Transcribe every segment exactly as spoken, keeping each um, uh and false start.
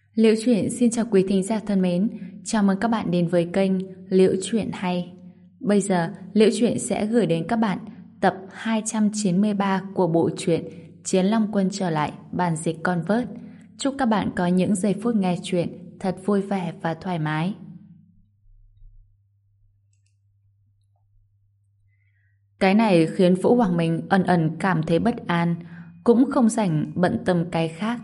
Liễu Chuyện xin chào quý thính giả thân mến, chào mừng các bạn đến với kênh Liễu Chuyện Hay. Bây giờ, Liễu Chuyện sẽ gửi đến các bạn tập hai trăm chín mươi ba của bộ truyện Chiến Long Quân trở lại, bản dịch Convert. Chúc các bạn có những giây phút nghe chuyện thật vui vẻ và thoải mái. Cái này khiến Vũ Hoàng Minh ẩn ẩn cảm thấy bất an, cũng không rảnh bận tâm cái khác.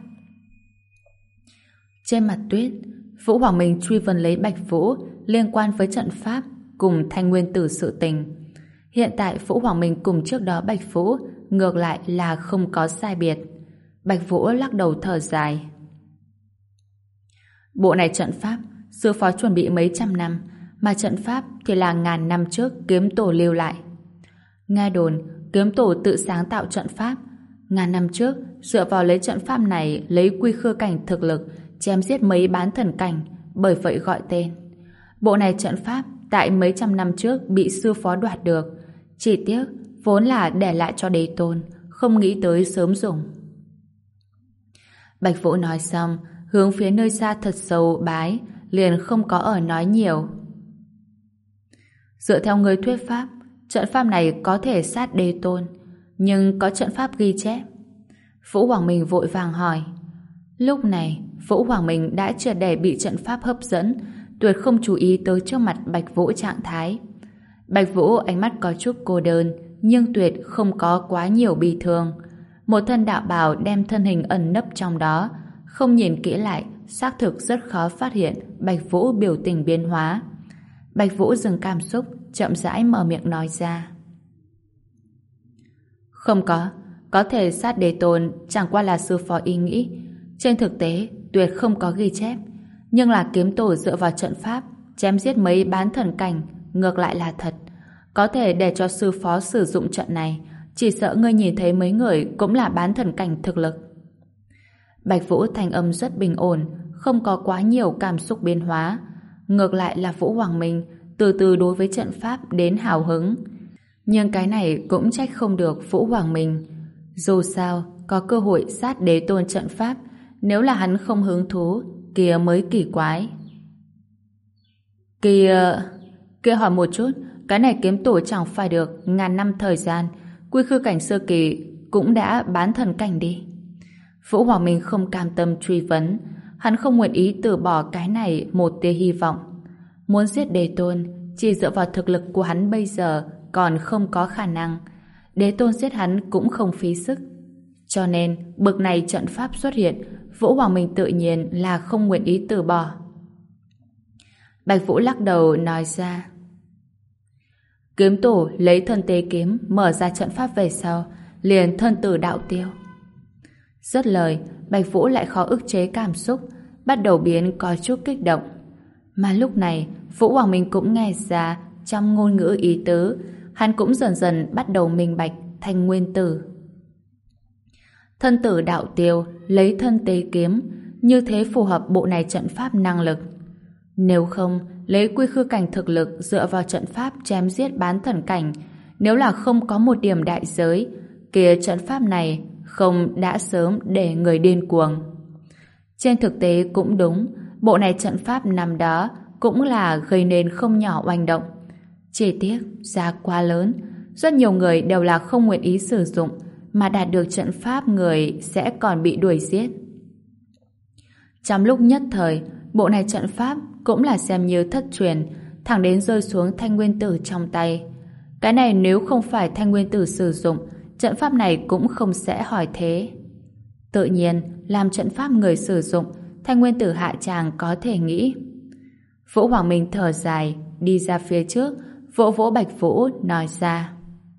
Trên mặt tuyết, Vũ Hoàng Minh truy vấn lấy Bạch Vũ liên quan với trận pháp cùng Thanh Nguyên Tử sự tình. Hiện tại Vũ Hoàng Minh cùng trước đó Bạch Vũ ngược lại là không có sai biệt. Bạch Vũ lắc đầu thở dài. Bộ này trận pháp sư phó chuẩn bị mấy trăm năm, mà trận pháp thì là ngàn năm trước kiếm tổ lưu lại. Nghe đồn kiếm tổ tự sáng tạo trận pháp, ngàn năm trước dựa vào lấy trận pháp này lấy quy khư cảnh thực lực chém giết mấy bán thần cảnh, bởi vậy gọi tên. Bộ này trận pháp tại mấy trăm năm trước bị sư phó đoạt được, chỉ tiếc vốn là để lại cho đế tôn, không nghĩ tới sớm dùng. Bạch Vũ nói xong, hướng phía nơi xa thật sâu bái, liền không có ở nói nhiều. Dựa theo người thuyết pháp, trận pháp này có thể sát đế tôn, nhưng có trận pháp ghi chép. Vũ Hoàng Minh vội vàng hỏi. Lúc này, Vũ Hoàng Minh đã triệt để bị trận pháp hấp dẫn, tuyệt không chú ý tới trước mặt Bạch Vũ trạng thái. Bạch Vũ ánh mắt có chút cô đơn, nhưng tuyệt không có quá nhiều bi thương. Một thân đạo bào đem thân hình ẩn nấp trong đó, không nhìn kỹ lại, xác thực rất khó phát hiện Bạch Vũ biểu tình biến hóa. Bạch Vũ dừng cảm xúc, chậm rãi mở miệng nói ra. Không có, có thể sát đế tôn chẳng qua là sư phó ý nghĩ. Trên thực tế, tuyệt không có ghi chép, nhưng là kiếm tổ dựa vào trận pháp chém giết mấy bán thần cảnh ngược lại là thật. Có thể để cho sư phó sử dụng trận này, chỉ sợ ngươi nhìn thấy mấy người cũng là bán thần cảnh thực lực. Bạch Vũ thanh âm rất bình ổn, không có quá nhiều cảm xúc biến hóa. Ngược lại là Vũ Hoàng Minh từ từ đối với trận pháp đến hào hứng. Nhưng cái này cũng trách không được Vũ Hoàng Minh. Dù sao, có cơ hội sát đế tôn trận pháp, nếu là hắn không hứng thú, kia mới kỳ quái. Kìa... Kia hỏi một chút, cái này kiếm tổ chẳng phải được ngàn năm thời gian, quy khư cảnh sơ kỳ cũng đã bán thần cảnh đi. Vũ Hoàng Minh không cam tâm truy vấn, hắn không nguyện ý từ bỏ cái này một tia hy vọng. Muốn giết đế tôn, chỉ dựa vào thực lực của hắn bây giờ còn không có khả năng. Đế tôn giết hắn cũng không phí sức. Cho nên, bực này trận pháp xuất hiện, Vũ Hoàng Minh tự nhiên là không nguyện ý từ bỏ. Bạch Vũ lắc đầu nói ra. Kiếm tổ lấy thân tế kiếm mở ra trận pháp về sau, liền thân tử đạo tiêu. Dứt lời, Bạch Vũ lại khó ức chế cảm xúc, bắt đầu biến có chút kích động. Mà lúc này, Vũ Hoàng Minh cũng nghe ra trong ngôn ngữ ý tứ, hắn cũng dần dần bắt đầu minh bạch Thanh Nguyên Tử. Thân tử đạo tiêu, lấy thân tế kiếm, như thế phù hợp bộ này trận pháp năng lực. Nếu không, lấy quy khư cảnh thực lực dựa vào trận pháp chém giết bán thần cảnh, nếu là không có một điểm đại giới, kia trận pháp này không đã sớm để người điên cuồng. Trên thực tế cũng đúng, bộ này trận pháp năm đó cũng là gây nên không nhỏ oanh động. Chỉ tiếc, giá quá lớn, rất nhiều người đều là không nguyện ý sử dụng, mà đạt được trận pháp người sẽ còn bị đuổi giết. Trong lúc nhất thời, bộ này trận pháp cũng là xem như thất truyền, thẳng đến rơi xuống Thanh Nguyên Tử trong tay. Cái này nếu không phải Thanh Nguyên Tử sử dụng, trận pháp này cũng không sẽ hỏi thế. Tự nhiên, làm trận pháp người sử dụng, Thanh Nguyên Tử hạ tràng có thể nghĩ. Vũ Hoàng Minh thở dài, đi ra phía trước, vỗ vỗ Bạch Vũ, nói ra.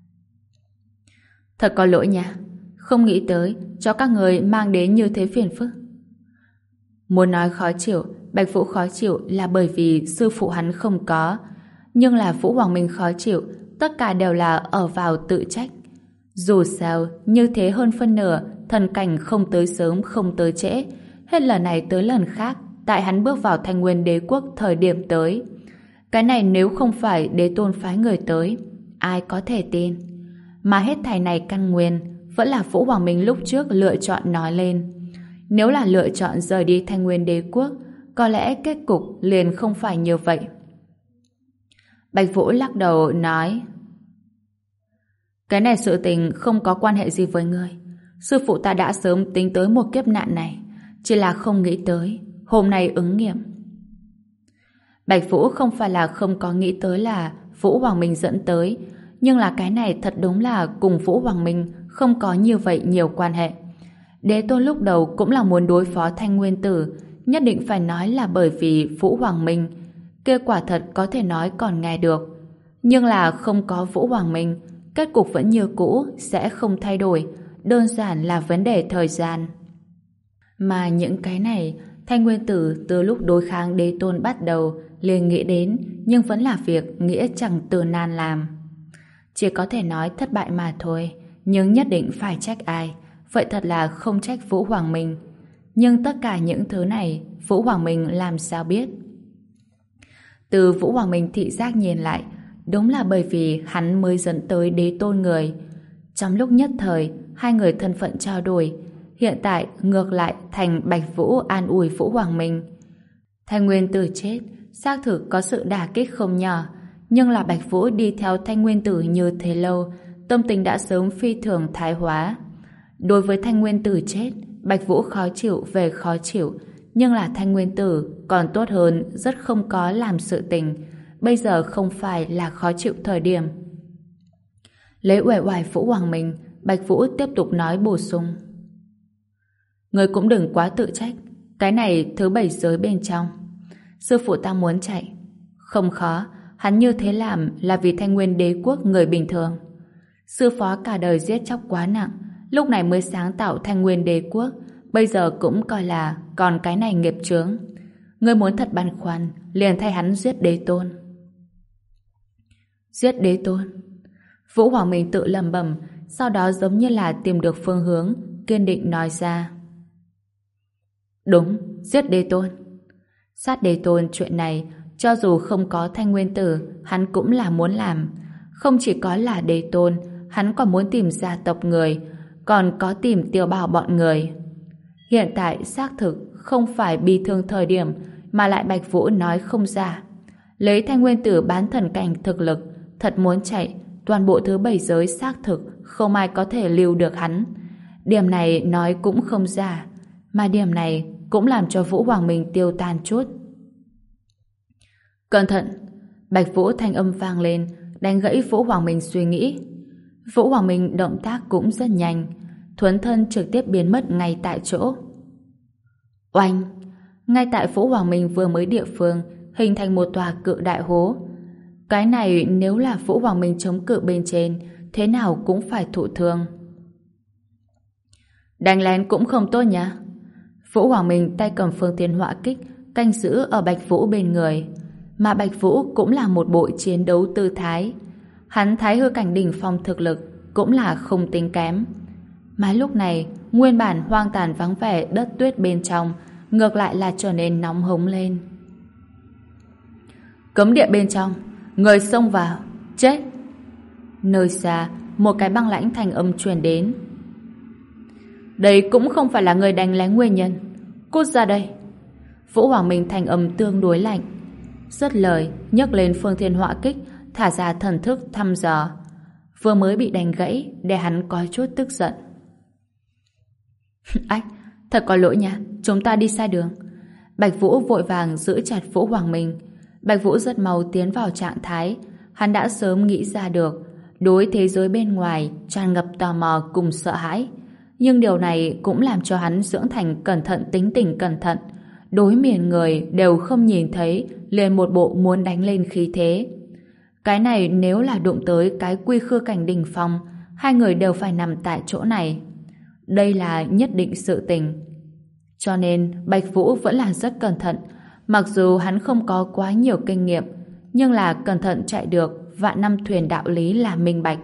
Thật có lỗi nha, không nghĩ tới cho các người mang đến như thế phiền phức. Muốn nói khó chịu, Bạch Vũ khó chịu là bởi vì sư phụ hắn không có, nhưng là Vũ Hoàng Minh khó chịu, tất cả đều là ở vào tự trách. Dù sao, như thế hơn phân nửa, thần cảnh không tới sớm không tới trễ, hết lần này tới lần khác, tại hắn bước vào Thanh Nguyên Đế quốc thời điểm tới. Cái này nếu không phải đế tôn phái người tới, ai có thể tin? Mà hết thảy này căn nguyên vẫn là Vũ Hoàng Minh lúc trước lựa chọn nói lên. Nếu là lựa chọn rời đi Thanh Nguyên Đế quốc, có lẽ kết cục liền không phải như vậy. Bạch Vũ lắc đầu nói: cái này sự tình không có quan hệ gì với ngươi. Sư phụ ta đã sớm tính tới một kiếp nạn này, chỉ là không nghĩ tới hôm nay ứng nghiệm. Bạch Vũ không phải là không có nghĩ tới là Vũ Hoàng Minh dẫn tới, nhưng là cái này thật đúng là cùng Vũ Hoàng Minh không có như vậy nhiều quan hệ. Đế tôn lúc đầu cũng là muốn đối phó Thanh Nguyên Tử, nhất định phải nói là bởi vì Vũ Hoàng Minh. Kết quả thật có thể nói còn nghe được. Nhưng là không có Vũ Hoàng Minh, kết cục vẫn như cũ, sẽ không thay đổi, đơn giản là vấn đề thời gian. Mà những cái này, Thanh Nguyên Tử từ lúc đối kháng đế tôn bắt đầu liền nghĩ đến, nhưng vẫn là việc nghĩa chẳng từ nan làm. Chỉ có thể nói thất bại mà thôi, nhưng nhất định phải trách ai, vậy thật là không trách Vũ Hoàng Minh. Nhưng tất cả những thứ này, Vũ Hoàng Minh làm sao biết? Từ Vũ Hoàng Minh thị giác nhìn lại, đúng là bởi vì hắn mới dẫn tới đế tôn người. Trong lúc nhất thời, hai người thân phận trao đổi, hiện tại ngược lại thành Bạch Vũ an ủi Vũ Hoàng Minh. Thanh Nguyên Tử chết, xác thực có sự đả kích không nhỏ, nhưng là Bạch Vũ đi theo Thanh Nguyên Tử như thế lâu, tâm tình đã sớm phi thường thái hóa. Đối với Thanh Nguyên Tử chết, Bạch Vũ khó chịu về khó chịu, nhưng là Thanh Nguyên Tử còn tốt hơn rất không có làm sự tình, bây giờ không phải là khó chịu thời điểm. Lấy uể oải Vũ Hoàng Minh, Bạch Vũ tiếp tục nói bổ sung: người cũng đừng quá tự trách, cái này thứ bảy giới bên trong. Sư phụ ta muốn chạy, không khó, hắn như thế làm là vì Thanh Nguyên Đế quốc người bình thường. Sư phó cả đời giết chóc quá nặng, lúc này mới sáng tạo Thanh Nguyên Đế quốc, bây giờ cũng coi là còn cái này nghiệp chướng. Ngươi muốn thật băn khoăn, liền thay hắn giết đế tôn. Giết đế tôn? Vũ Hoàng Minh tự lẩm bẩm, sau đó giống như là tìm được phương hướng, kiên định nói ra: đúng, giết đế tôn. Sát đế tôn chuyện này, cho dù không có Thanh Nguyên Tử, hắn cũng là muốn làm. Không chỉ có là đế tôn, hắn còn muốn tìm gia tộc người, còn có tìm Tiêu Bảo bọn người. Hiện tại xác thực không phải bi thương thời điểm, mà lại Bạch Vũ nói không ra. Lấy Thanh Nguyên Tử bán thần cảnh thực lực, thật muốn chạy, toàn bộ thứ bảy giới xác thực không ai có thể lưu được hắn. Điểm này nói cũng không ra, mà điểm này cũng làm cho Vũ Hoàng Minh tiêu tan chút. Cẩn thận! Bạch Vũ thanh âm vang lên, đánh gãy Vũ Hoàng Minh suy nghĩ. Vũ Hoàng Minh động tác cũng rất nhanh, thuấn thân trực tiếp biến mất ngay tại chỗ. Oanh! Ngay tại Vũ Hoàng Minh vừa mới địa phương, hình thành một tòa cự đại hố. Cái này nếu là Vũ Hoàng Minh chống cự bên trên, thế nào cũng phải thụ thương. Đánh lén cũng không tốt nhá. Vũ Hoàng Minh tay cầm phương thiên họa kích, canh giữ ở Bạch Vũ bên người. Mà Bạch Vũ cũng là một bộ chiến đấu tư thái. Hắn thái hư cảnh đỉnh phong thực lực cũng là không tính kém. Mà lúc này, nguyên bản hoang tàn vắng vẻ đất tuyết bên trong ngược lại là trở nên nóng hống lên. Cấm địa bên trong, người xông vào, chết! Nơi xa, một cái băng lãnh thành âm truyền đến. Đây cũng không phải là người đánh lén nguyên nhân. Cút ra đây! Vũ Hoàng Minh thành âm tương đối lạnh. Dứt lời, nhấc lên phương thiên họa kích, thả ra thần thức thăm dò. Vừa mới bị đánh gãy, để hắn có chút tức giận. Ách, thật có lỗi nha, chúng ta đi sai đường. Bạch Vũ vội vàng giữ chặt Vũ Hoàng Minh. Bạch Vũ rất mau tiến vào trạng thái. Hắn đã sớm nghĩ ra được, đối thế giới bên ngoài tràn ngập tò mò cùng sợ hãi. Nhưng điều này cũng làm cho hắn dưỡng thành cẩn thận tính tình cẩn thận. Đối miền người đều không nhìn thấy, liền một bộ muốn đánh lên khí thế. Cái này nếu là đụng tới cái quy khư cảnh đỉnh phong, hai người đều phải nằm tại chỗ này. Đây là nhất định sự tình. Cho nên Bạch Vũ vẫn là rất cẩn thận. Mặc dù hắn không có quá nhiều kinh nghiệm, nhưng là cẩn thận chạy được vạn năm thuyền đạo lý là minh bạch.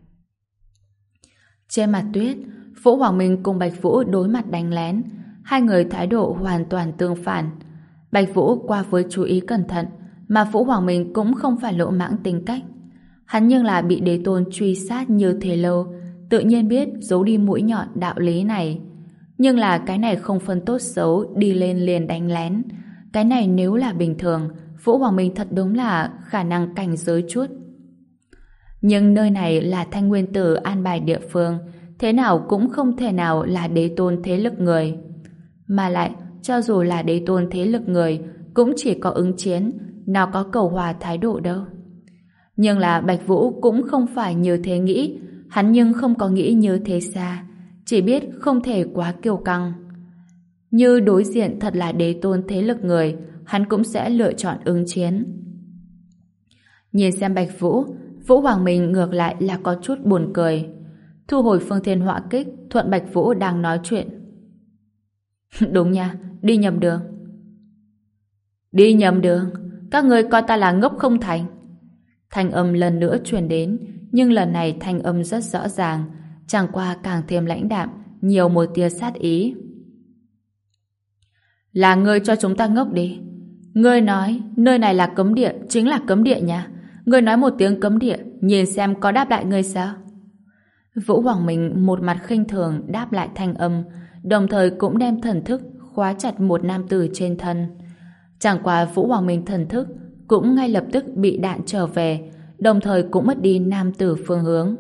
Trên mặt tuyết, Vũ Hoàng Minh cùng Bạch Vũ đối mặt đánh lén. Hai người thái độ hoàn toàn tương phản. Bạch Vũ qua với chú ý cẩn thận, mà Vũ Hoàng Minh cũng không phải lỗ mãng tính cách. Hắn nhưng là bị đế tôn truy sát như thế lâu, tự nhiên biết giấu đi mũi nhọn đạo lý này. Nhưng là cái này không phân tốt xấu, đi lên liền đánh lén. Cái này nếu là bình thường, Vũ Hoàng Minh thật đúng là khả năng cảnh giới chút. Nhưng nơi này là Thanh Nguyên Tử an bài địa phương, thế nào cũng không thể nào là đế tôn thế lực người. Mà lại, cho dù là đế tôn thế lực người, cũng chỉ có ứng chiến, nào có cầu hòa thái độ đâu. Nhưng là Bạch Vũ cũng không phải như thế nghĩ, hắn nhưng không có nghĩ như thế xa, chỉ biết không thể quá kiêu căng. Như đối diện thật là đế tôn thế lực người, hắn cũng sẽ lựa chọn ứng chiến. Nhìn xem Bạch Vũ, Vũ Hoàng Minh ngược lại là có chút buồn cười. Thu hồi phương thiên họa kích, thuận Bạch Vũ đang nói chuyện. Đúng nha, đi nhầm đường. Đi nhầm đường? Các người coi ta là ngốc không thành? Thanh âm lần nữa truyền đến, nhưng lần này thanh âm rất rõ ràng, chẳng qua càng thêm lãnh đạm, nhiều một tia sát ý. Là ngươi cho chúng ta ngốc đi. Ngươi nói nơi này là cấm địa, chính là cấm địa nha. Ngươi nói một tiếng cấm địa, nhìn xem có đáp lại ngươi sao? Vũ Hoàng Minh một mặt khinh thường đáp lại thanh âm, đồng thời cũng đem thần thức khóa chặt một nam tử trên thân. Chẳng qua Vũ Hoàng Minh thần thức cũng ngay lập tức bị đạn trở về, đồng thời cũng mất đi nam tử phương hướng.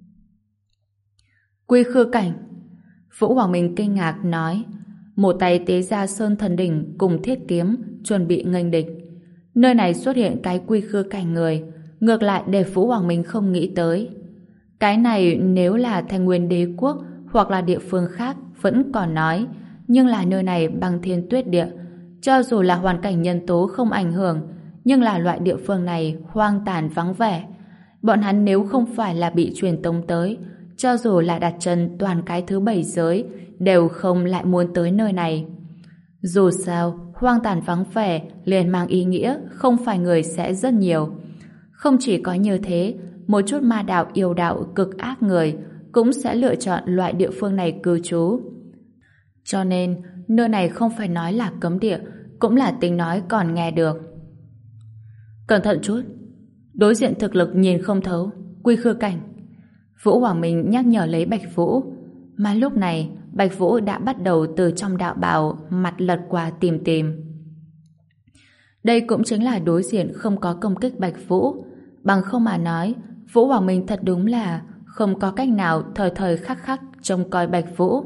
Quy khư cảnh. Vũ Hoàng Minh kinh ngạc nói, một tay tế ra sơn thần đỉnh cùng thiết kiếm chuẩn bị nghênh địch. Nơi này xuất hiện cái quy khư cảnh người, ngược lại để Vũ Hoàng Minh không nghĩ tới. Cái này nếu là Thanh Nguyên Đế quốc hoặc là địa phương khác vẫn còn nói, nhưng là nơi này băng thiên tuyết địa, cho dù là hoàn cảnh nhân tố không ảnh hưởng, nhưng là loại địa phương này hoang tàn vắng vẻ. Bọn hắn nếu không phải là bị truyền tống tới, cho dù là đặt chân toàn cái thứ bảy giới, đều không lại muốn tới nơi này. Dù sao, hoang tàn vắng vẻ liền mang ý nghĩa không phải người sẽ rất nhiều. Không chỉ có như thế, một chút ma đạo yêu đạo cực ác người cũng sẽ lựa chọn loại địa phương này cư trú. Cho nên, nơi này không phải nói là cấm địa, cũng là tính nói còn nghe được. Cẩn thận chút. Đối diện thực lực nhìn không thấu, quy khư cảnh. Vũ Hoàng Minh nhắc nhở lấy Bạch Vũ. Mà lúc này, Bạch Vũ đã bắt đầu từ trong đạo bào mặt lật qua tìm tìm. Đây cũng chính là đối diện không có công kích Bạch Vũ. Bằng không mà nói, Vũ Hoàng Minh thật đúng là không có cách nào thời thời khắc khắc trông coi Bạch Vũ.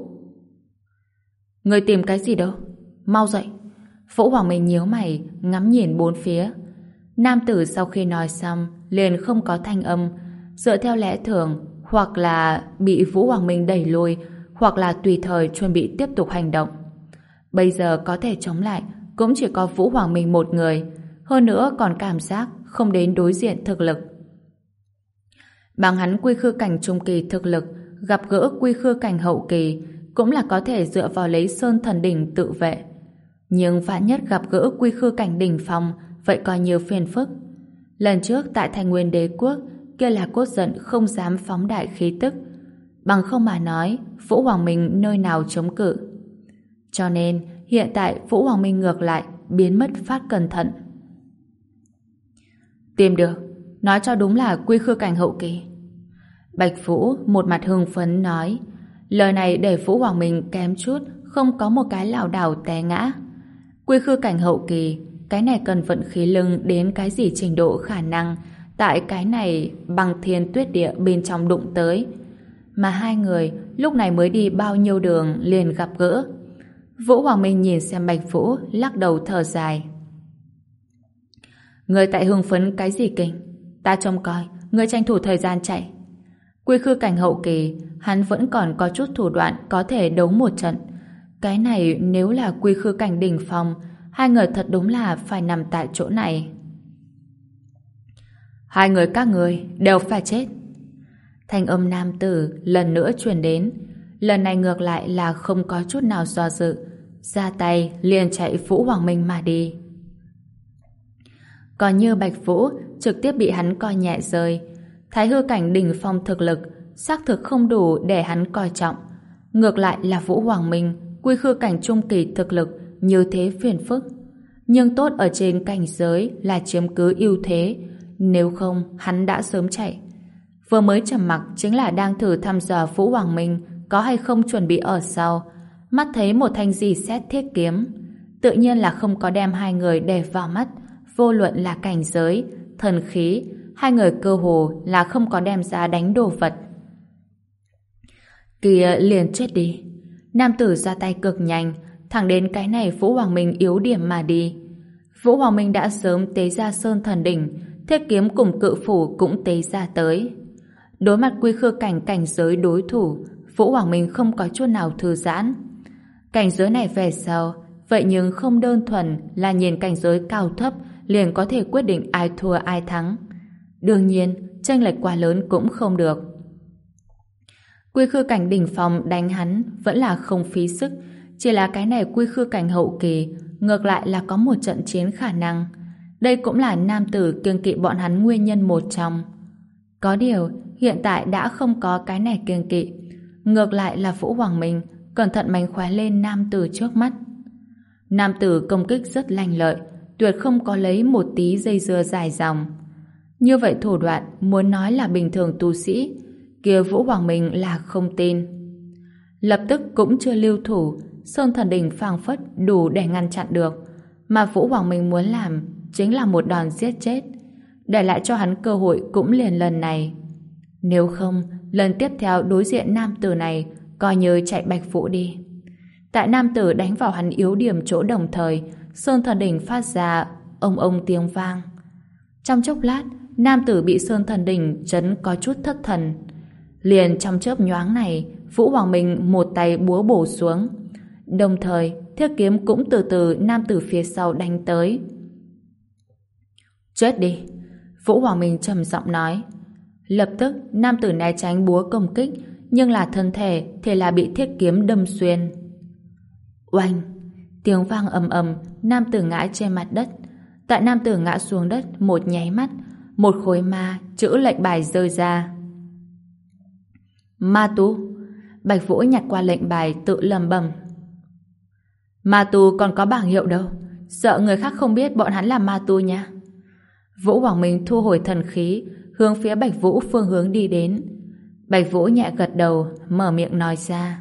Người tìm cái gì đâu? Mau dậy. Vũ Hoàng Minh nhíu mày, ngắm nhìn bốn phía. Nam tử sau khi nói xong, liền không có thanh âm. Dựa theo lẽ thường, hoặc là bị Vũ Hoàng Minh đẩy lùi, hoặc là tùy thời chuẩn bị tiếp tục hành động. Bây giờ có thể chống lại, cũng chỉ có Vũ Hoàng Minh một người. Hơn nữa còn cảm giác không đến đối diện thực lực. Bằng hắn quy khư cảnh trung kỳ thực lực, gặp gỡ quy khư cảnh hậu kỳ, cũng là có thể dựa vào lấy sơn thần đỉnh tự vệ. Nhưng vạn nhất gặp gỡ quy khư cảnh đỉnh phong, vậy coi như phiền phức. Lần trước tại Thanh Nguyên Đế quốc, kia là cốt giận không dám phóng đại khí tức. Bằng không mà nói, Vũ Hoàng Minh nơi nào chống cự. Cho nên, hiện tại Vũ Hoàng Minh ngược lại, biến mất phát cẩn thận. Tìm được, nói cho đúng là quy khư cảnh hậu kỳ. Bạch Vũ một mặt hưng phấn nói, lời này để Vũ Hoàng Minh kém chút, không có một cái lảo đảo té ngã. Quy khư cảnh hậu kỳ, cái này cần vận khí lưng đến cái gì trình độ khả năng, tại cái này bằng thiên tuyết địa bên trong đụng tới. Mà hai người lúc này mới đi bao nhiêu đường liền gặp gỡ. Vũ Hoàng Minh nhìn xem Bạch Vũ, lắc đầu thở dài. Người tại hưng phấn cái gì kinh? Ta trông coi, người tranh thủ thời gian chạy. Quy khư cảnh hậu kỳ, hắn vẫn còn có chút thủ đoạn có thể đấu một trận. Cái này nếu là quy khư cảnh đỉnh phong, hai người thật đúng là phải nằm tại chỗ này. Hai người các người đều phải chết. Thanh âm nam tử lần nữa truyền đến. Lần này ngược lại là không có chút nào do dự, ra tay liền chạy Vũ Hoàng Minh mà đi. Còn như Bạch Vũ trực tiếp bị hắn coi nhẹ rơi. Thái hư cảnh đỉnh phong thực lực xác thực không đủ để hắn coi trọng. Ngược lại là Vũ Hoàng Minh quy khư cảnh trung kỳ thực lực như thế phiền phức. Nhưng tốt ở trên cảnh giới là chiếm cứ ưu thế, nếu không hắn đã sớm chạy. Vừa mới trầm mặc chính là đang thử thăm dò Vũ Hoàng Minh có hay không chuẩn bị ở sau, mắt thấy một thanh dì xét thiết kiếm. Tự nhiên là không có đem hai người để vào mắt, vô luận là cảnh giới, thần khí, hai người cơ hồ là không có đem ra đánh đồ vật. Kìa, liền chết đi. Nam tử ra tay cực nhanh, thẳng đến cái này Vũ Hoàng Minh yếu điểm mà đi. Vũ Hoàng Minh đã sớm tế ra Sơn Thần Đỉnh, thiết kiếm cùng cự phủ cũng tế ra tới. Đối mặt quy khư cảnh cảnh giới đối thủ, Vũ Hoàng Minh không có chút nào thư giãn. Cảnh giới này về sau, vậy nhưng không đơn thuần là nhìn cảnh giới cao thấp liền có thể quyết định ai thua ai thắng. Đương nhiên, chênh lệch quá lớn cũng không được. Quy khư cảnh đỉnh phong đánh hắn vẫn là không phí sức, chỉ là cái này quy khư cảnh hậu kỳ ngược lại là có một trận chiến khả năng. Đây cũng là nam tử kiêng kỵ bọn hắn nguyên nhân một trong. Có điều, hiện tại đã không có cái này kiêng kỵ. Ngược lại là Vũ Hoàng Minh cẩn thận mánh khóe lên nam tử trước mắt. Nam tử công kích rất lanh lợi, tuyệt không có lấy một tí dây dưa dài dòng. Như vậy thủ đoạn muốn nói là bình thường tu sĩ, kia Vũ Hoàng Minh là không tin. Lập tức cũng chưa lưu thủ, Sơn Thần Đỉnh phảng phất đủ để ngăn chặn được, mà Vũ Hoàng Minh muốn làm chính là một đòn giết chết, để lại cho hắn cơ hội cũng liền lần này. Nếu không, lần tiếp theo đối diện nam tử này coi như chạy Bạch Vũ đi. Tại nam tử đánh vào hắn yếu điểm chỗ đồng thời, Sơn Thần Đỉnh phát ra ông ông tiếng vang. Trong chốc lát, nam tử bị Sơn Thần Đỉnh chấn có chút thất thần. Liền trong chớp nhoáng này, Vũ Hoàng Minh một tay búa bổ xuống. Đồng thời, thiết kiếm cũng từ từ nam tử phía sau đánh tới. Chết đi! Vũ Hoàng Minh trầm giọng nói. Lập tức, nam tử né tránh búa công kích, nhưng là thân thể thì là bị thiết kiếm đâm xuyên. Oanh! Tiếng vang ầm ầm, nam tử ngã trên mặt đất. Tại nam tử ngã xuống đất một nháy mắt, một khối ma chữ lệnh bài rơi ra. Ma tu! Bạch Vũ nhặt qua lệnh bài tự lẩm bẩm. Ma tu còn có bảng hiệu đâu, sợ người khác không biết bọn hắn là ma tu nha. Vũ Hoàng Minh thu hồi thần khí, hướng phía Bạch Vũ phương hướng đi đến. Bạch Vũ nhẹ gật đầu, mở miệng nói ra.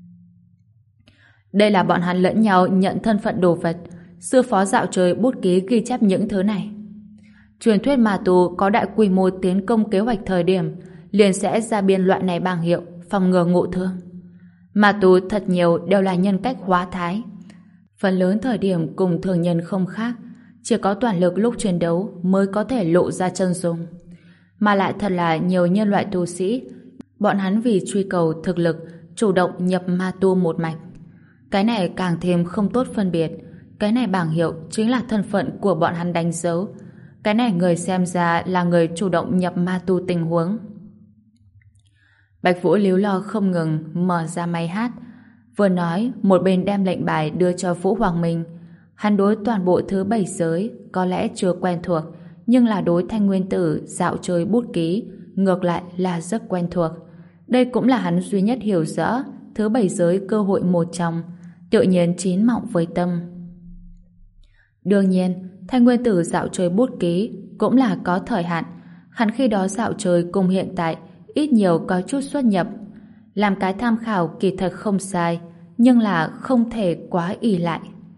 Đây là bọn hắn lẫn nhau nhận thân phận đồ vật, sư phó dạo chơi bút ký ghi chép những thứ này. Truyền thuyết ma tu có đại quy mô tiến công kế hoạch thời điểm, liền sẽ ra biên loại này bảng hiệu, phòng ngừa ngộ thương. Ma tu thật nhiều đều là nhân cách hóa thái. Phần lớn thời điểm cùng thường nhân không khác, chỉ có toàn lực lúc chiến đấu mới có thể lộ ra chân dung. Mà lại thật là nhiều nhân loại tu sĩ, bọn hắn vì truy cầu thực lực chủ động nhập ma tu một mạch. Cái này càng thêm không tốt phân biệt. Cái này bảng hiệu chính là thân phận của bọn hắn đánh dấu. Cái này người xem ra là người chủ động nhập ma tu tình huống. Bạch Vũ líu lo không ngừng mở ra máy hát, vừa nói một bên đem lệnh bài đưa cho Vũ Hoàng Minh. Hắn đối toàn bộ thứ bảy giới có lẽ chưa quen thuộc, nhưng là đối thanh nguyên tử dạo chơi bút ký ngược lại là rất quen thuộc. Đây cũng là hắn duy nhất hiểu rõ thứ bảy giới cơ hội một trong, tự nhiên chín mọng với tâm. Đương nhiên, thanh nguyên tử dạo chơi bút ký cũng là có thời hạn. Hắn khi đó dạo chơi cùng hiện tại ít nhiều có chút xuất nhập. Làm cái tham khảo kỳ thật không sai, nhưng là không thể quá ỷ lại.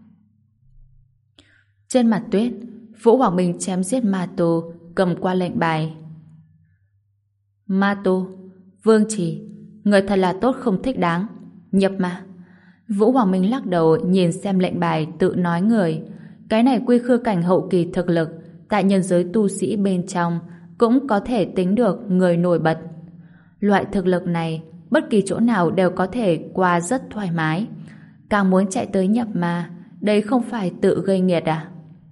Trên mặt tuyết, Vũ Hoàng Minh chém giết ma tu, cầm qua lệnh bài. Ma tu, Vương Trì, người thật là tốt không thích đáng. Nhập ma. Vũ Hoàng Minh lắc đầu nhìn xem lệnh bài tự nói người. Cái này quy khư cảnh hậu kỳ thực lực, tại nhân giới tu sĩ bên trong cũng có thể tính được người nổi bật. Loại thực lực này, bất kỳ chỗ nào đều có thể qua rất thoải mái. Càng muốn chạy tới nhập ma, đây không phải tự gây nghiệt à?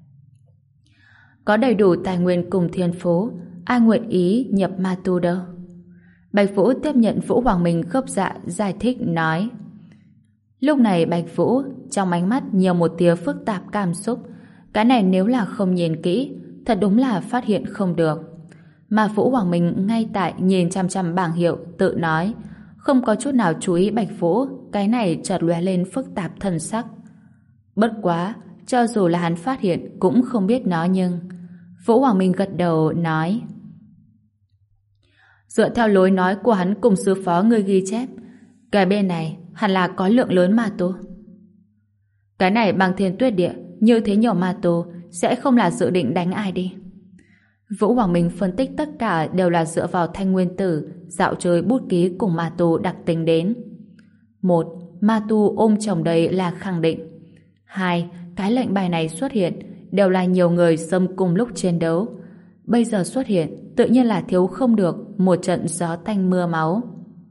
Có đầy đủ tài nguyên cùng thiên phú, ai nguyện ý nhập ma tu đâu. Bạch Vũ tiếp nhận Vũ Hoàng Minh gấp dạ giải thích nói. Lúc này Bạch Vũ trong ánh mắt nhiều một tia phức tạp cảm xúc. Cái này nếu là không nhìn kỹ, thật đúng là phát hiện không được. Mà Vũ Hoàng Minh ngay tại nhìn chăm chăm bảng hiệu tự nói, không có chút nào chú ý Bạch Vũ. Cái này chợt lóe lên phức tạp thần sắc. Bất quá, cho dù là hắn phát hiện cũng không biết nó, nhưng Vũ Hoàng Minh gật đầu nói, dựa theo lối nói của hắn cùng sư phó ngươi ghi chép, cái bên này hẳn là có lượng lớn ma tu. Cái này bằng thiên tuyết địa, như thế nhiều ma tu sẽ không là dự định đánh ai đi. Vũ Hoàng Minh phân tích tất cả đều là dựa vào thanh nguyên tử, dạo chơi bút ký cùng ma tu đặc tính đến. Một, ma tu ôm chồng đầy là khẳng định. Hai, cái lệnh bài này xuất hiện đều là nhiều người xâm cùng lúc chiến đấu. Bây giờ xuất hiện tự nhiên là thiếu không được một trận gió tanh mưa máu.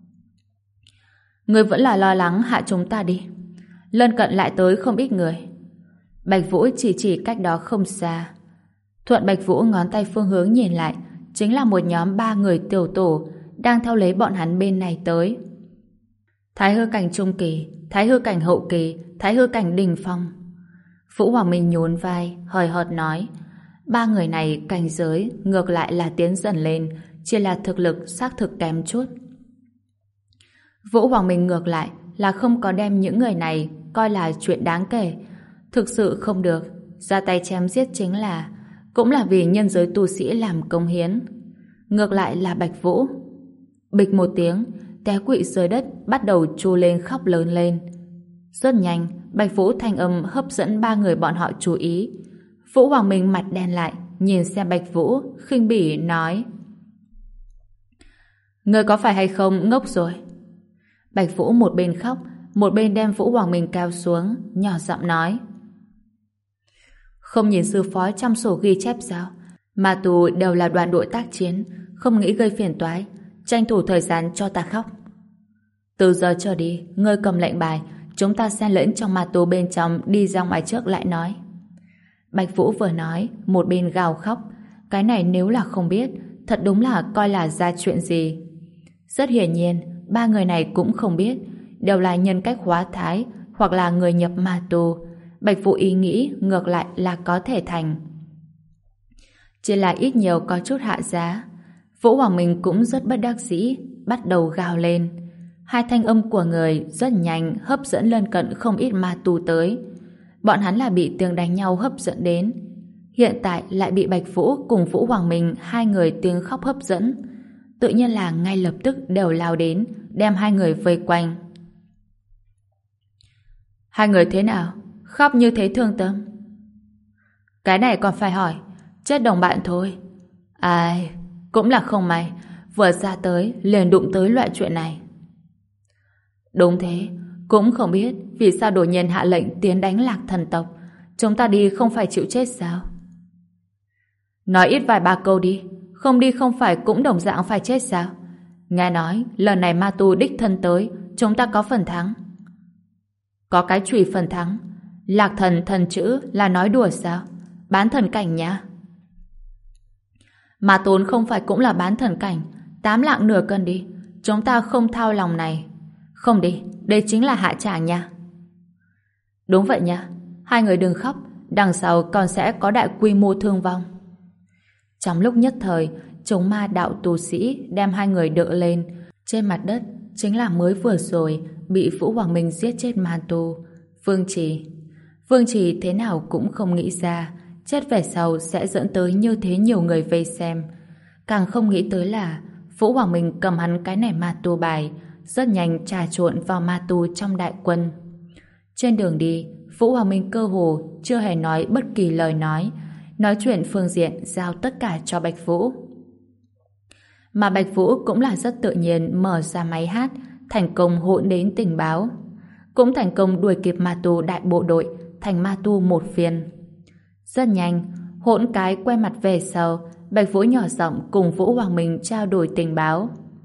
Người vẫn là lo lắng hạ chúng ta đi. Lân cận lại tới không ít người. Bạch Vũ chỉ chỉ cách đó không xa. Thuận Bạch Vũ ngón tay phương hướng nhìn lại, chính là một nhóm ba người tiểu tổ đang theo lấy bọn hắn bên này tới. Thái hư cảnh trung kỳ, thái hư cảnh hậu kỳ, thái hư cảnh đỉnh phong. Vũ Hoàng Minh nhún vai, hời hợt nói, ba người này cảnh giới ngược lại là tiến dần lên, chỉ là thực lực xác thực kém chút. Vũ Hoàng Minh ngược lại là không có đem những người này coi là chuyện đáng kể. Thực sự không được, ra tay chém giết chính là, cũng là vì nhân giới tu sĩ làm công hiến. Ngược lại là Bạch Vũ. Bịch một tiếng, té quỵ dưới đất, bắt đầu tru lên khóc lớn lên. Rất nhanh, Bạch Vũ thanh âm hấp dẫn ba người bọn họ chú ý. Vũ Hoàng Minh mặt đen lại, nhìn xem Bạch Vũ, khinh bỉ nói: Ngươi có phải hay không ngốc rồi? Bạch Vũ một bên khóc, một bên đem Vũ Hoàng Minh cao xuống, nhỏ giọng nói: Không nhìn sư phó trong sổ ghi chép sao? Ma tù đều là đoàn đội tác chiến, không nghĩ gây phiền toái, tranh thủ thời gian cho ta khóc. Từ giờ trở đi, ngươi cầm lệnh bài, chúng ta xen lẫn trong ma tù bên trong đi ra ngoài trước lại nói. Bạch Vũ vừa nói, một bên gào khóc. Cái này nếu là không biết, thật đúng là coi là ra chuyện gì. Rất hiển nhiên, ba người này cũng không biết, đều là nhân cách hóa thái hoặc là người nhập ma tù. Bạch Vũ ý nghĩ ngược lại là có thể thành. Chỉ là ít nhiều có chút hạ giá. Vũ Hoàng Minh cũng rất bất đắc dĩ, bắt đầu gào lên. Hai thanh âm của người rất nhanh hấp dẫn lân cận không ít ma tù tới. Bọn hắn là bị tiếng đánh nhau hấp dẫn đến. Hiện tại lại bị Bạch Vũ cùng Vũ Hoàng Minh hai người tiếng khóc hấp dẫn. Tự nhiên là ngay lập tức đều lao đến, đem hai người vây quanh. Hai người thế nào? Khóc như thế thương tâm. Cái này còn phải hỏi, chết đồng bạn thôi. Ai, cũng là không may, vừa ra tới liền đụng tới loại chuyện này. Đúng thế, cũng không biết vì sao đột nhiên hạ lệnh tiến đánh Lạc Thần tộc. Chúng ta đi không phải chịu chết sao? Nói ít vài ba câu đi, không đi không phải cũng đồng dạng phải chết sao? Nghe nói lần này ma tu đích thân tới, chúng ta có phần thắng. Có cái chùy phần thắng. Lạc thần thần chữ là nói đùa sao? Bán thần cảnh nhá. Ma tốn không phải cũng là bán thần cảnh, tám lạng nửa cân đi. Chúng ta không thao lòng này. Không đi, đây chính là hạ tràng nha. Đúng vậy nha, hai người đừng khóc, đằng sau còn sẽ có đại quy mô thương vong. Trong lúc nhất thời, chúng ma đạo tu sĩ đem hai người đỡ lên. Trên mặt đất chính là mới vừa rồi bị Vũ Hoàng Minh giết chết ma tu Vương Trì. Vương Trì thế nào cũng không nghĩ ra chết về sau sẽ dẫn tới như thế nhiều người vây xem. Càng không nghĩ tới là Vũ Hoàng Minh cầm hắn cái này ma tu bài, rất nhanh trà trộn vào ma tu trong đại quân. Trên đường đi, Vũ Hoàng Minh cơ hồ chưa hề nói bất kỳ lời nói, nói chuyện phương diện giao tất cả cho Bạch Vũ. Mà Bạch Vũ cũng là rất tự nhiên mở ra máy hát, thành công hỗn đến tình báo, cũng thành công đuổi kịp ma tu đại bộ đội thành ma tu một phiên. Rất nhanh, hỗn cái quay mặt về sau, Bạch Vũ nhỏ giọng cùng Vũ Hoàng Minh trao đổi tình báo.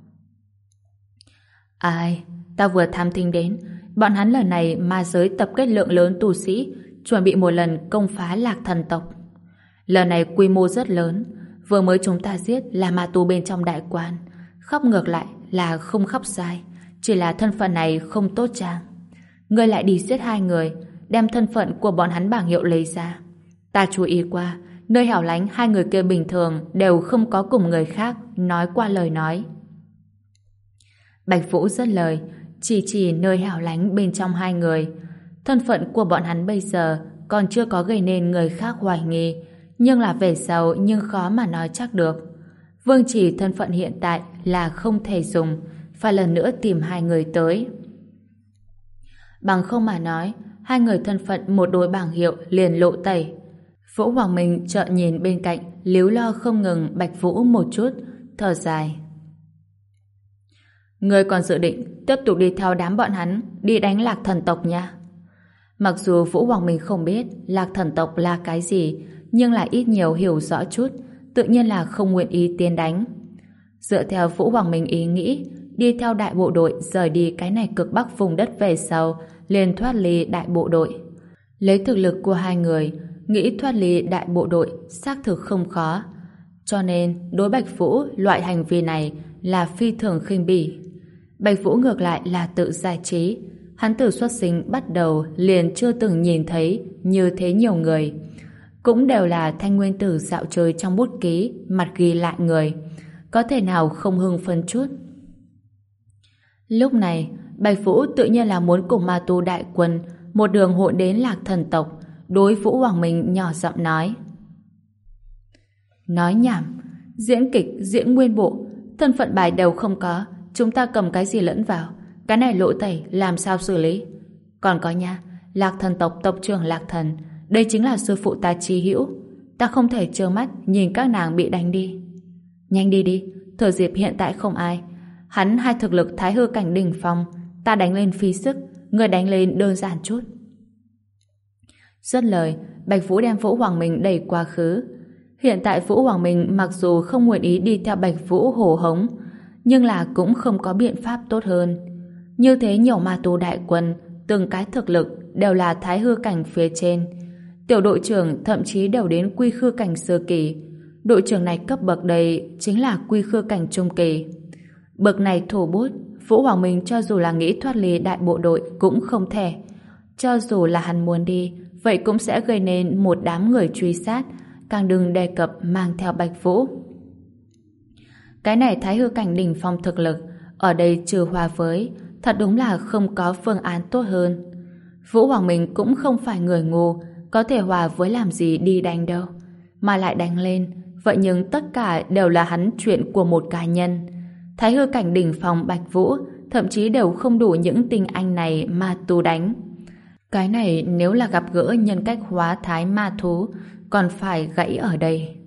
Ai, ta vừa tham thính đến, bọn hắn lần này ma giới tập kết lượng lớn tu sĩ, chuẩn bị một lần công phá Lạc Thần tộc. Lần này quy mô rất lớn, vừa mới chúng ta giết là ma tu bên trong đại quan, khóc ngược lại là không khóc sai, chỉ là thân phận này không tốt chàng. Ngươi lại đi giết hai người, đem thân phận của bọn hắn bảng hiệu lấy ra. Ta chú ý qua, nơi hẻo lánh hai người kia bình thường đều không có cùng người khác nói qua lời nói. Bạch Vũ dứt lời, chỉ chỉ nơi hẻo lánh bên trong hai người. Thân phận của bọn hắn bây giờ còn chưa có gây nên người khác hoài nghi, nhưng là về sau nhưng khó mà nói chắc được. Vương Chỉ thân phận hiện tại là không thể dùng, phải lần nữa tìm hai người tới. Bằng không mà nói, hai người thân phận một đôi bảng hiệu liền lộ tẩy. Vũ Hoàng Minh chợt nhìn bên cạnh, líu lo không ngừng Bạch Vũ một chút, thở dài. Ngươi còn dự định tiếp tục đi theo đám bọn hắn, đi đánh Lạc Thần tộc nha. Mặc dù Vũ Hoàng Minh không biết Lạc Thần tộc là cái gì, nhưng lại ít nhiều hiểu rõ chút, tự nhiên là không nguyện ý tiến đánh. Dựa theo Vũ Hoàng Minh ý nghĩ, đi theo đại bộ đội rời đi cái này cực bắc vùng đất về sau, liền thoát ly đại bộ đội. Lấy thực lực của hai người, nghĩ thoát ly đại bộ đội xác thực không khó. Cho nên, đối Bạch Vũ, loại hành vi này là phi thường khinh bỉ. Bạch Vũ ngược lại là tự giải trí. Hắn từ xuất sinh bắt đầu liền chưa từng nhìn thấy như thế nhiều người. Cũng đều là thanh nguyên tử dạo chơi trong bút ký, mặt ghi lại người. Có thể nào không hưng phấn chút. Lúc này, Bạch Vũ tự nhiên là muốn cùng ma tu đại quân một đường hội đến Lạc Thần tộc. Đối Vũ Hoàng Minh nhỏ giọng nói. Nói nhảm, diễn kịch, diễn nguyên bộ, thân phận bài đều không có, chúng ta cầm cái gì lẫn vào, cái này lộ tẩy làm sao xử lý? Còn có nha, Lạc Thần tộc tộc trưởng Lạc Thần, đây chính là sư phụ ta Chi Hữu, ta không thể trơ mắt nhìn các nàng bị đánh đi. Nhanh đi đi, thừa dịp hiện tại không ai, hắn hai thực lực thái hư cảnh đỉnh phong, ta đánh lên phi sức, người đánh lên đơn giản chút. Dứt lời, Bạch Vũ đem Vũ Hoàng Minh đẩy quá khứ. Hiện tại Vũ Hoàng Minh mặc dù không nguyện ý đi theo Bạch Vũ hổ hống, nhưng là cũng không có biện pháp tốt hơn. Như thế nhiều ma tu đại quân, từng cái thực lực đều là thái hư cảnh phía trên. Tiểu đội trưởng thậm chí đều đến quy khư cảnh sơ kỳ. Đội trưởng này cấp bậc đây chính là quy khư cảnh trung kỳ. Bậc này thủ bút, Vũ Hoàng Minh cho dù là nghĩ thoát ly đại bộ đội cũng không thể. Cho dù là hắn muốn đi, vậy cũng sẽ gây nên một đám người truy sát, càng đừng đề cập mang theo Bạch Vũ. Cái này thái hư cảnh đỉnh phong thực lực, ở đây trừ hòa với, thật đúng là không có phương án tốt hơn. Vũ Hoàng Minh cũng không phải người ngu, có thể hòa với làm gì đi đánh đâu. Mà lại đánh lên, vậy nhưng tất cả đều là hắn chuyện của một cá nhân. Thái hư cảnh đỉnh phong Bạch Vũ, thậm chí đều không đủ những tinh anh này mà tu đánh. Cái này nếu là gặp gỡ nhân cách hóa thái ma thú, còn phải gãy ở đây.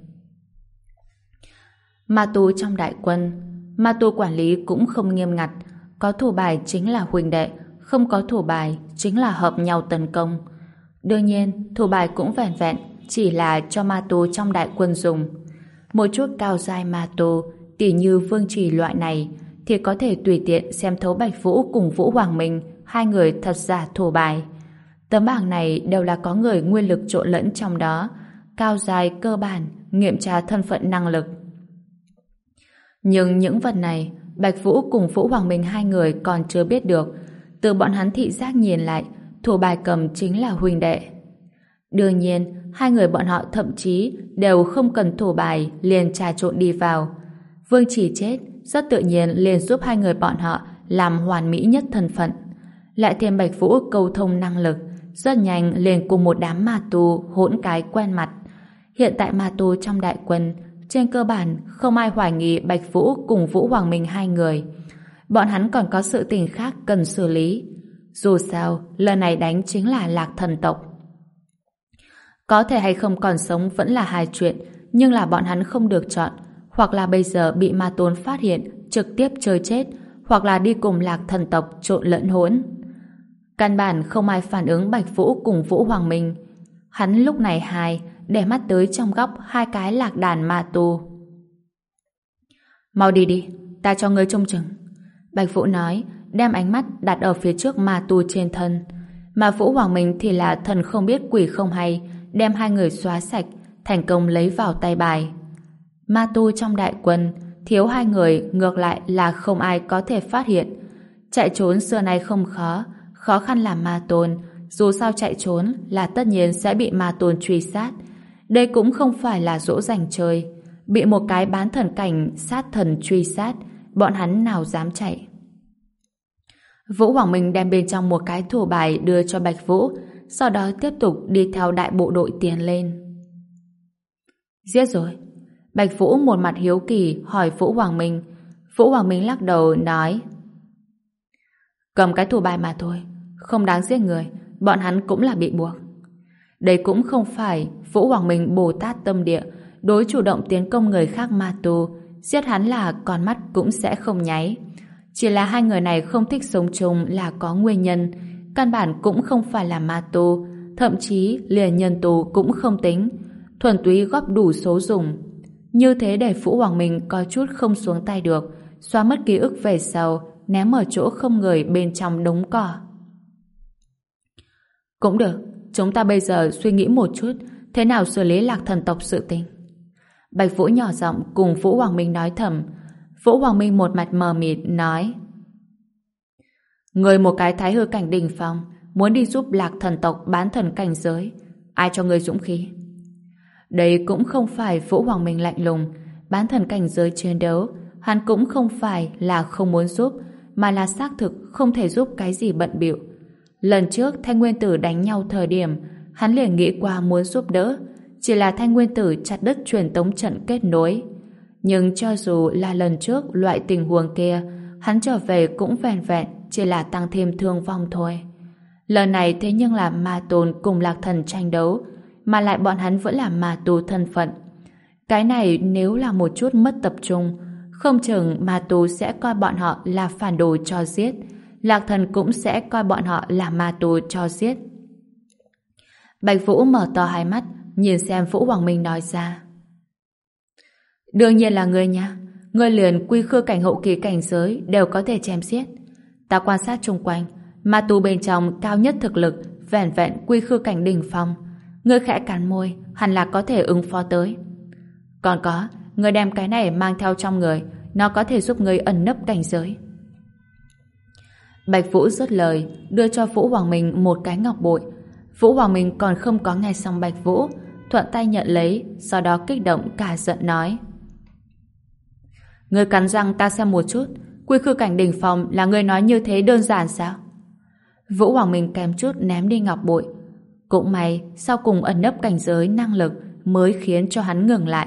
Ma tu trong đại quân, ma tu quản lý cũng không nghiêm ngặt, có thủ bài chính là huynh đệ, không có thủ bài chính là hợp nhau tấn công. Đương nhiên, thủ bài cũng vẹn vẹn chỉ là cho ma tu trong đại quân dùng. Một chút cao giai ma tu, tỉ như Vương Trì loại này, thì có thể tùy tiện xem thấu Bạch Vũ cùng Vũ Hoàng Minh, hai người thật giả thủ bài. Tấm bảng này đều là có người nguyên lực trộn lẫn trong đó, cao giai cơ bản, nghiệm tra thân phận năng lực. Nhưng những vật này, Bạch Vũ cùng Vũ Hoàng Minh hai người còn chưa biết được. Từ bọn hắn thị giác nhìn lại, thủ bài cầm chính là huynh đệ. Đương nhiên, hai người bọn họ thậm chí đều không cần thủ bài liền trà trộn đi vào. Vương Chỉ chết, rất tự nhiên liền giúp hai người bọn họ làm hoàn mỹ nhất thân phận. Lại thêm Bạch Vũ cầu thông năng lực, rất nhanh liền cùng một đám ma tu hỗn cái quen mặt. Hiện tại ma tu trong đại quân, trên cơ bản không ai hoài nghi Bạch Vũ cùng Vũ Hoàng Minh hai người. Bọn hắn còn có sự tình khác cần xử lý. Dù sao, lần này đánh chính là Lạc Thần tộc. Có thể hay không còn sống vẫn là hai chuyện, nhưng là bọn hắn không được chọn, hoặc là bây giờ bị ma tôn phát hiện, trực tiếp chơi chết, hoặc là đi cùng Lạc Thần tộc trộn lẫn hỗn. Căn bản không ai phản ứng Bạch Vũ cùng Vũ Hoàng Minh. Hắn lúc này hài, để mắt tới trong góc hai cái lạc đàn ma tu. Mau đi đi, ta cho ngươi trông chừng. Bạch Vũ nói, đem ánh mắt đặt ở phía trước ma tu trên thân. Mà Vũ Hoàng Minh thì là thần không biết quỷ không hay, đem hai người xóa sạch, thành công lấy vào tay bài. Ma tu trong đại quân, thiếu hai người ngược lại là không ai có thể phát hiện. Chạy trốn xưa nay không khó, khó khăn là ma tôn, dù sao chạy trốn là tất nhiên sẽ bị ma tôn truy sát. Đây cũng không phải là dỗ dành chơi. Bị một cái bán thần cảnh sát thần truy sát, bọn hắn nào dám chạy. Vũ Hoàng Minh đem bên trong một cái thủ bài đưa cho Bạch Vũ, sau đó tiếp tục đi theo đại bộ đội tiến lên. Giết rồi. Bạch Vũ một mặt hiếu kỳ hỏi Vũ Hoàng Minh. Vũ Hoàng Minh lắc đầu nói, cầm cái thủ bài mà thôi, không đáng giết người, bọn hắn cũng là bị buộc. Đây cũng không phải Vũ Hoàng Minh Bồ Tát tâm địa, đối chủ động tiến công người khác ma tu, giết hắn là con mắt cũng sẽ không nháy. Chỉ là hai người này không thích sống chung là có nguyên nhân, căn bản cũng không phải là ma tu, thậm chí liền nhân tu cũng không tính, thuần túy góp đủ số dùng. Như thế để Vũ Hoàng Minh có chút không xuống tay được, xóa mất ký ức về sau, ném ở chỗ không người bên trong đống cỏ. Cũng được, chúng ta bây giờ suy nghĩ một chút thế nào xử lý Lạc Thần tộc sự tình. Bạch Vũ nhỏ giọng cùng Vũ Hoàng Minh nói thầm. Vũ Hoàng Minh một mặt mờ mịt nói: người một cái thái hư cảnh đỉnh phong muốn đi giúp Lạc Thần tộc bán thần cảnh giới, ai cho người dũng khí? Đây cũng không phải Vũ Hoàng Minh lạnh lùng, bán thần cảnh giới chiến đấu, hắn cũng không phải là không muốn giúp, mà là xác thực không thể giúp cái gì bận bịu. Lần trước Thanh Nguyên Tử đánh nhau thời điểm, hắn liền nghĩ qua muốn giúp đỡ, chỉ là Thanh Nguyên Tử chặt đứt truyền tống trận kết nối. Nhưng cho dù là lần trước loại tình huống kia, hắn trở về cũng vẹn vẹn chỉ là tăng thêm thương vong thôi. Lần này thế nhưng là ma tôn cùng Lạc Thần tranh đấu, mà lại bọn hắn vẫn là ma tu thân phận. Cái này nếu là một chút mất tập trung, không chừng ma tu sẽ coi bọn họ là phản đồ cho giết, Lạc Thần cũng sẽ coi bọn họ là ma tu cho giết. Bạch Vũ mở to hai mắt, nhìn xem Vũ Hoàng Minh nói ra: đương nhiên là ngươi nha, ngươi liền quy khư cảnh hậu kỳ cảnh giới đều có thể chém giết. Ta quan sát chung quanh, ma tu bên trong cao nhất thực lực vẻn vẹn quy khư cảnh đỉnh phong. Ngươi khẽ cắn môi, hẳn là có thể ứng phó tới. Còn có, ngươi đem cái này mang theo trong người, nó có thể giúp ngươi ẩn nấp cảnh giới. Bạch Vũ dứt lời, đưa cho Vũ Hoàng Minh một cái ngọc bội. Vũ Hoàng Minh còn không có nghe xong Bạch Vũ, thuận tay nhận lấy, sau đó kích động cả giận nói: ngươi cắn răng ta xem một chút, quy khư cảnh đỉnh phong là ngươi nói như thế đơn giản sao? Vũ Hoàng Minh kèm chút ném đi ngọc bội. Cũng may, sau cùng ẩn nấp cảnh giới năng lực mới khiến cho hắn ngừng lại.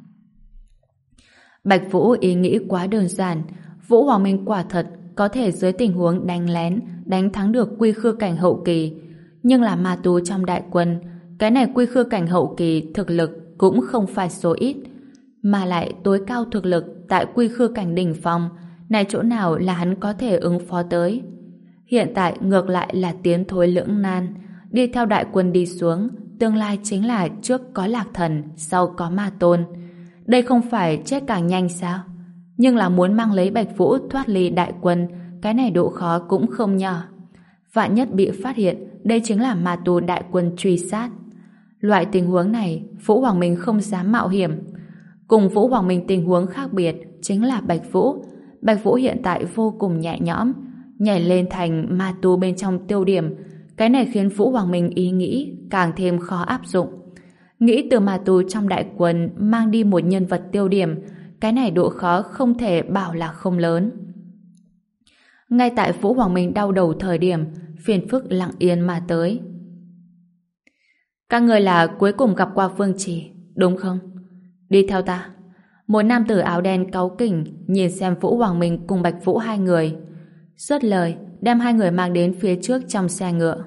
Bạch Vũ ý nghĩ quá đơn giản, Vũ Hoàng Minh quả thật có thể dưới tình huống đánh lén đánh thắng được quy khư cảnh hậu kỳ, nhưng là ma tu trong đại quân, cái này quy khư cảnh hậu kỳ thực lực cũng không phải số ít, mà lại tối cao thực lực tại quy khư cảnh đỉnh phong, này chỗ nào là hắn có thể ứng phó tới. Hiện tại ngược lại là tiến thối lưỡng nan, đi theo đại quân đi xuống, tương lai chính là trước có Lạc Thần, sau có ma tôn. Đây không phải chết càng nhanh sao? Nhưng là muốn mang lấy Bạch Vũ thoát ly đại quân, cái này độ khó cũng không nhỏ. Vạn nhất bị phát hiện, đây chính là ma tu đại quân truy sát. Loại tình huống này, Vũ Hoàng Minh không dám mạo hiểm. Cùng Vũ Hoàng Minh tình huống khác biệt chính là Bạch Vũ. Bạch Vũ hiện tại vô cùng nhẹ nhõm, nhảy lên thành ma tu bên trong tiêu điểm. Cái này khiến Vũ Hoàng Minh ý nghĩ càng thêm khó áp dụng. Nghĩ từ ma tu trong đại quân mang đi một nhân vật tiêu điểm, cái này độ khó không thể bảo là không lớn. Ngay tại Vũ Hoàng Minh đau đầu thời điểm, phiền phức lặng yên mà tới. Các người là cuối cùng gặp qua Phương Trì, đúng không? Đi theo ta. Một nam tử áo đen cáu kỉnh nhìn xem Vũ Hoàng Minh cùng Bạch Vũ hai người. Dứt lời, đem hai người mang đến phía trước trong xe ngựa.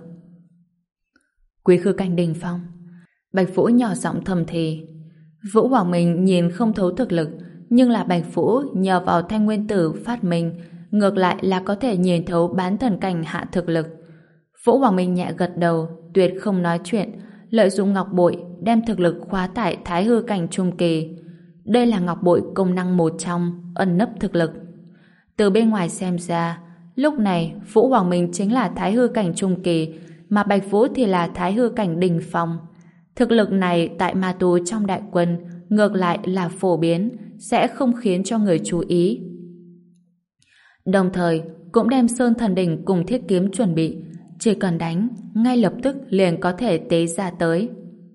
Quý khư cảnh đỉnh phong. Bạch Vũ nhỏ giọng thầm thì. Vũ Hoàng Minh nhìn không thấu thực lực, nhưng là Bạch Vũ nhờ vào Thanh Nguyên Tử phát minh, ngược lại là có thể nhìn thấu bán thần cảnh hạ thực lực. Vũ Hoàng Minh nhẹ gật đầu, tuyệt không nói chuyện, lợi dụng ngọc bội đem thực lực khóa tại thái hư cảnh trung kỳ. Đây là ngọc bội công năng một trong, ẩn nấp thực lực. Từ bên ngoài xem ra, lúc này Vũ Hoàng Minh chính là thái hư cảnh trung kỳ, mà Bạch Vũ thì là thái hư cảnh đỉnh phong. Thực lực này tại ma tu trong đại quân ngược lại là phổ biến, sẽ không khiến cho người chú ý. Đồng thời cũng đem Sơn Thần Đỉnh cùng thiết kiếm chuẩn bị, chỉ cần đánh, ngay lập tức liền có thể tế ra tới.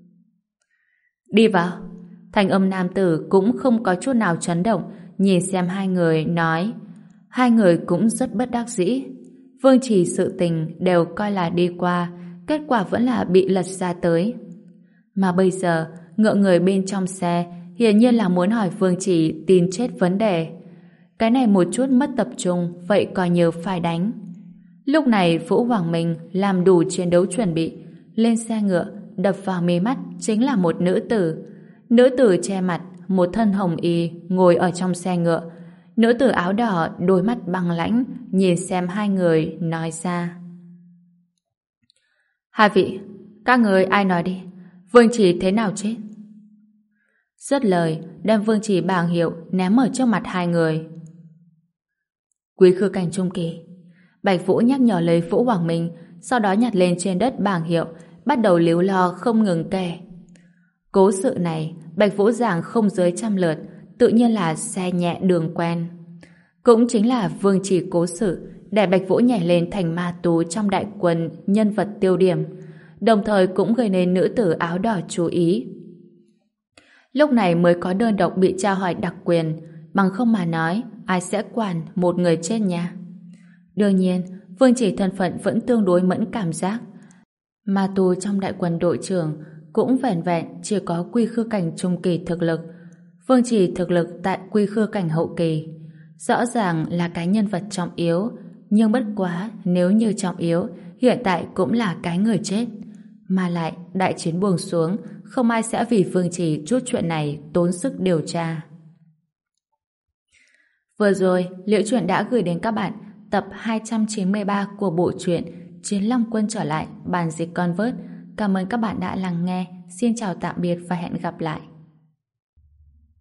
Đi vào. Thanh âm nam tử cũng không có chút nào chấn động, nhìn xem hai người nói. Hai người cũng rất bất đắc dĩ. Vương Trì sự tình đều coi là đi qua, kết quả vẫn là bị lật ra tới. Mà bây giờ, ngựa người bên trong xe hiển nhiên là muốn hỏi Vương Trì tin chết vấn đề. Cái này một chút mất tập trung, vậy coi như phải đánh. Lúc này Vũ Hoàng Minh làm đủ chiến đấu chuẩn bị, lên xe ngựa, đập vào mi mắt chính là một nữ tử. Nữ tử che mặt, một thân hồng y ngồi ở trong xe ngựa. Nữ tử áo đỏ đôi mắt băng lãnh nhìn xem hai người nói ra: Hai vị, các người ai nói đi, Vương Chỉ thế nào chết? Dứt lời, đem Vương Chỉ bảng hiệu ném ở trước mặt hai người. Quý khư cảnh trung kỳ. Bạch Vũ nhắc nhở lấy Vũ Hoàng Minh, sau đó nhặt lên trên đất bảng hiệu, bắt đầu líu lo không ngừng kể. Cố sự này, Bạch Vũ giảng không dưới trăm lượt, tự nhiên là xe nhẹ đường quen. Cũng chính là Vương Chỉ cố sự, để Bạch Vũ nhảy lên thành ma tú trong đại quân nhân vật tiêu điểm, đồng thời cũng gây nên nữ tử áo đỏ chú ý. Lúc này mới có đơn độc bị tra hỏi đặc quyền, bằng không mà nói, ai sẽ quản một người chết nha. Đương nhiên, Vương Chỉ thân phận vẫn tương đối mẫn cảm giác. Ma tu trong đại quân đội trưởng cũng vẻn vẹn chỉ có quy khư cảnh trung kỳ thực lực. Vương Chỉ thực lực tại quy khư cảnh hậu kỳ. Rõ ràng là cái nhân vật trọng yếu, nhưng bất quá nếu như trọng yếu, hiện tại cũng là cái người chết. Mà lại, đại chiến buông xuống, không ai sẽ vì Vương Chỉ chút chuyện này tốn sức điều tra. Vừa rồi, Liễu Chuyện đã gửi đến các bạn tập hai trăm chín mươi ba của bộ truyện Chiến Long Quân trở lại, bản dịch Convert. Cảm ơn các bạn đã lắng nghe. Xin chào tạm biệt và hẹn gặp lại.